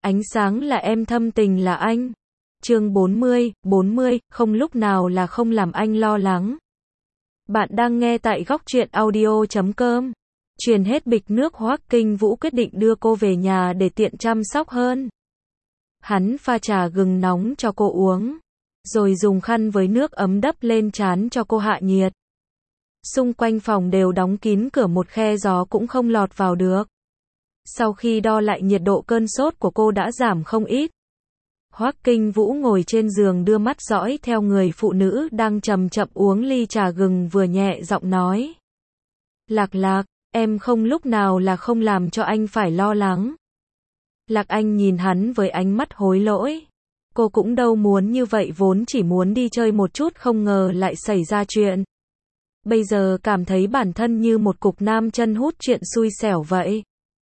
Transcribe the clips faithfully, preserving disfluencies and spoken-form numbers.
Ánh sáng là em, thâm tình là anh. Chương bốn mươi, bốn mươi, không lúc nào là không làm anh lo lắng. Bạn đang nghe tại góc truyện audio chấm com. Truyền hết bịch nước, Hoắc Kinh Vũ quyết định đưa cô về nhà để tiện chăm sóc hơn. Hắn pha trà gừng nóng cho cô uống, rồi dùng khăn với nước ấm đắp lên trán cho cô hạ nhiệt. Xung quanh phòng đều đóng kín cửa, một khe gió cũng không lọt vào được. Sau khi đo lại nhiệt độ, cơn sốt của cô đã giảm không ít. Hoắc Kinh Vũ ngồi trên giường đưa mắt dõi theo người phụ nữ đang chậm chậm uống ly trà gừng, vừa nhẹ giọng nói. Lạc Lạc, em không lúc nào là không làm cho anh phải lo lắng. Lạc Anh nhìn hắn với ánh mắt hối lỗi. Cô cũng đâu muốn như vậy, vốn chỉ muốn đi chơi một chút, không ngờ lại xảy ra chuyện. Bây giờ cảm thấy bản thân như một cục nam chân hút chuyện xui xẻo vậy.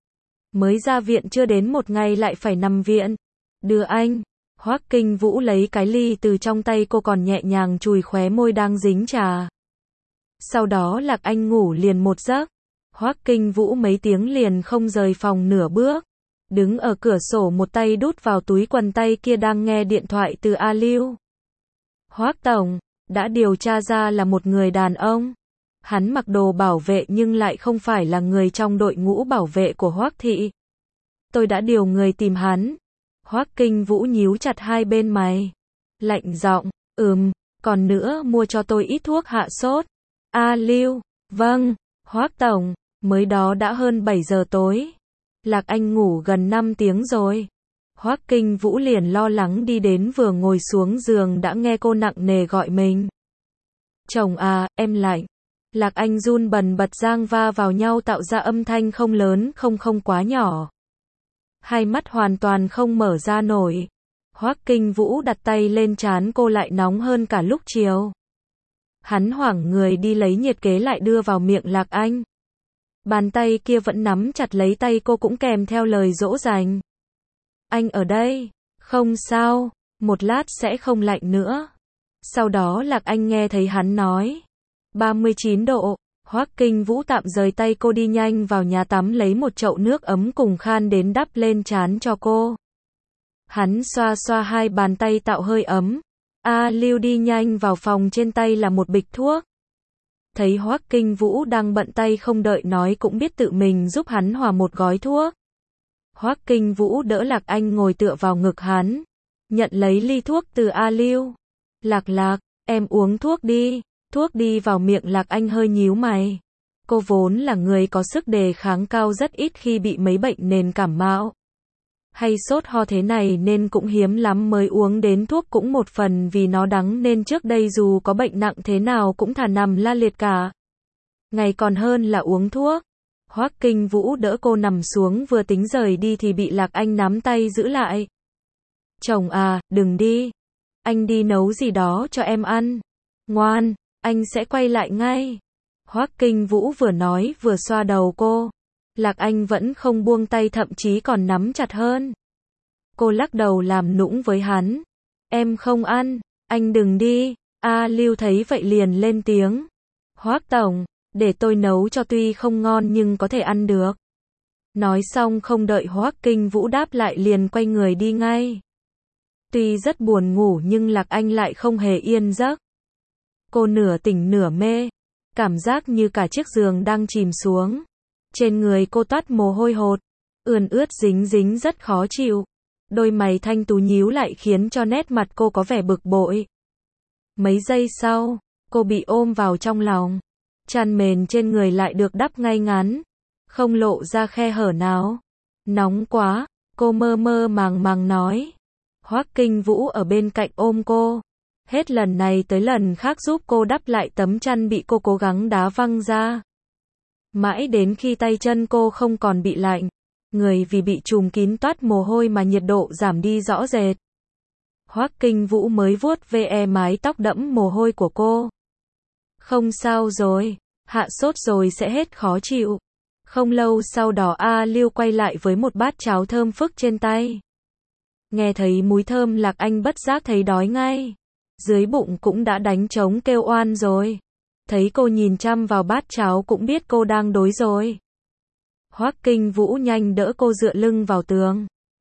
Mới ra viện chưa đến một ngày lại phải nằm viện. Đưa anh. Hoắc Kinh Vũ lấy cái ly từ trong tay cô, còn nhẹ nhàng chùi khóe môi đang dính trà. Sau đó Lạc Anh ngủ liền một giấc. Hoắc Kinh Vũ mấy tiếng liền không rời phòng nửa bước. Đứng ở cửa sổ, một tay đút vào túi quần, tay kia đang nghe điện thoại từ A Lưu. Hoắc tổng, đã điều tra ra là một người đàn ông. Hắn mặc đồ bảo vệ nhưng lại không phải là người trong đội ngũ bảo vệ của Hoắc thị. Tôi đã điều người tìm hắn. Hoắc Kinh Vũ nhíu chặt hai bên mày. Lạnh giọng, ừm, còn nữa mua cho tôi ít thuốc hạ sốt. A Lưu, vâng, Hoắc tổng, mới đó đã hơn bảy giờ tối. Lạc Anh ngủ gần năm tiếng rồi. Hoắc Kinh Vũ liền lo lắng đi đến, vừa ngồi xuống giường đã nghe cô nặng nề gọi mình. Chồng à, em lạnh. Lạc Anh run bần bật, giang va vào nhau tạo ra âm thanh không lớn không không quá nhỏ. Hai mắt hoàn toàn không mở ra nổi. Hoắc Kinh Vũ đặt tay lên trán cô, lại nóng hơn cả lúc chiều. Hắn hoảng người đi lấy nhiệt kế lại đưa vào miệng Lạc Anh. Bàn tay kia vẫn nắm chặt lấy tay cô, cũng kèm theo lời dỗ dành. Anh ở đây, không sao, một lát sẽ không lạnh nữa. Sau đó Lạc Anh nghe thấy hắn nói ba mươi chín độ. Hoắc Kinh Vũ tạm rời tay cô, đi nhanh vào nhà tắm lấy một chậu nước ấm cùng khan đến đắp lên trán cho cô. Hắn xoa xoa hai bàn tay tạo hơi ấm. A Lưu đi nhanh vào phòng, trên tay là một bịch thuốc. Thấy Hoắc Kinh Vũ đang bận tay, không đợi nói cũng biết tự mình giúp hắn hòa một gói thuốc. Hoắc Kinh Vũ đỡ Lạc Anh ngồi tựa vào ngực hắn, nhận lấy ly thuốc từ A Lưu. Lạc Lạc, em uống thuốc đi. Thuốc đi vào miệng Lạc Anh hơi nhíu mày. Cô vốn là người có sức đề kháng cao, rất ít khi bị mấy bệnh nền cảm mạo hay sốt ho thế này, nên cũng hiếm lắm mới uống đến thuốc, cũng một phần vì nó đắng nên trước đây dù có bệnh nặng thế nào cũng thà nằm la liệt cả ngày còn hơn là uống thuốc. Hoắc Kinh Vũ đỡ cô nằm xuống, vừa tính rời đi thì bị Lạc Anh nắm tay giữ lại. Chồng à, đừng đi. Anh đi nấu gì đó cho em ăn. Ngoan, anh sẽ quay lại ngay. Hoắc Kinh Vũ vừa nói vừa xoa đầu cô. Lạc Anh vẫn không buông tay, thậm chí còn nắm chặt hơn. Cô lắc đầu làm nũng với hắn. Em không ăn, anh đừng đi. A Lưu thấy vậy liền lên tiếng. Hoắc tổng, để tôi nấu cho, tuy không ngon nhưng có thể ăn được. Nói xong không đợi Hoắc Kinh Vũ đáp lại liền quay người đi ngay. Tuy rất buồn ngủ nhưng Lạc Anh lại không hề yên giấc. Cô nửa tỉnh nửa mê, cảm giác như cả chiếc giường đang chìm xuống. Trên người cô toát mồ hôi hột, ươn ướt dính dính rất khó chịu. Đôi mày thanh tú nhíu lại khiến cho nét mặt cô có vẻ bực bội. Mấy giây sau, cô bị ôm vào trong lòng. Chăn mền trên người lại được đắp ngay ngắn, không lộ ra khe hở nào. Nóng quá, cô mơ mơ màng màng nói. Hoắc Kinh Vũ ở bên cạnh ôm cô. Hết lần này tới lần khác giúp cô đắp lại tấm chăn bị cô cố gắng đá văng ra. Mãi đến khi tay chân cô không còn bị lạnh, người vì bị trùm kín toát mồ hôi mà nhiệt độ giảm đi rõ rệt, Hoắc Kinh Vũ mới vuốt ve mái tóc đẫm mồ hôi của cô. Không sao rồi, hạ sốt rồi sẽ hết khó chịu. Không lâu sau đó A Lưu quay lại với một bát cháo thơm phức trên tay. Nghe thấy mùi thơm, Lạc Anh bất giác thấy đói ngay. Dưới bụng cũng đã đánh trống kêu oan rồi. Thấy cô nhìn chăm vào bát cháo cũng biết cô đang đói rồi. Hoắc Kinh Vũ nhanh đỡ cô dựa lưng vào tường.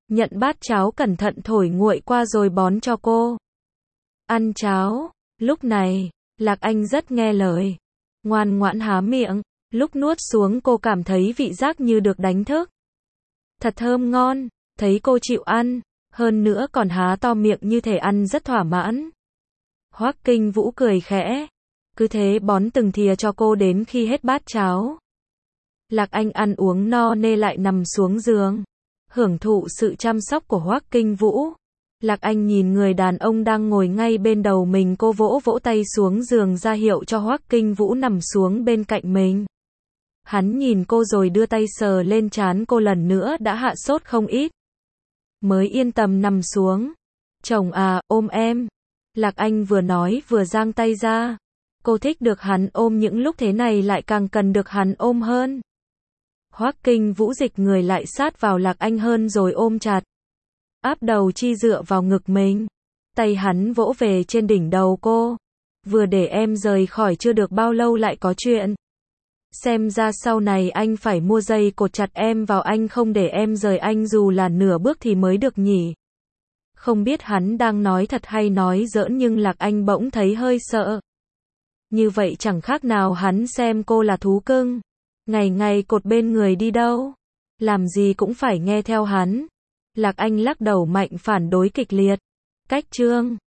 Nhận bát cháo cẩn thận thổi nguội qua rồi bón cho cô. Ăn cháo. Lúc này, Lạc Anh rất nghe lời. Ngoan ngoãn há miệng. Lúc nuốt xuống cô cảm thấy vị giác như được đánh thức. Thật thơm ngon. Thấy cô chịu ăn. Hơn nữa còn há to miệng như thể ăn rất thỏa mãn. Hoắc Kinh Vũ cười khẽ. Cứ thế bón từng thìa cho cô đến khi hết bát cháo. Lạc Anh ăn uống no nê lại nằm xuống giường. Hưởng thụ sự chăm sóc của Hoắc Kinh Vũ. Lạc Anh nhìn người đàn ông đang ngồi ngay bên đầu mình, cô vỗ vỗ tay xuống giường ra hiệu cho Hoắc Kinh Vũ nằm xuống bên cạnh mình. Hắn nhìn cô rồi đưa tay sờ lên trán cô, lần nữa đã hạ sốt không ít. Mới yên tâm nằm xuống. Chồng à, ôm em. Lạc Anh vừa nói vừa giang tay ra. Cô thích được hắn ôm, những lúc thế này lại càng cần được hắn ôm hơn. Hoắc Kinh Vũ dịch người lại sát vào Lạc Anh hơn rồi ôm chặt. Áp đầu chi dựa vào ngực mình. Tay hắn vỗ về trên đỉnh đầu cô. Vừa để em rời khỏi chưa được bao lâu lại có chuyện. Xem ra sau này anh phải mua dây cột chặt em vào, anh không để em rời anh dù là nửa bước thì mới được nhỉ. Không biết hắn đang nói thật hay nói giỡn, nhưng Lạc Anh bỗng thấy hơi sợ. Như vậy chẳng khác nào hắn xem cô là thú cưng. Ngày ngày cột bên người đi đâu. Làm gì cũng phải nghe theo hắn. Lạc Anh lắc đầu mạnh phản đối kịch liệt. Cách chương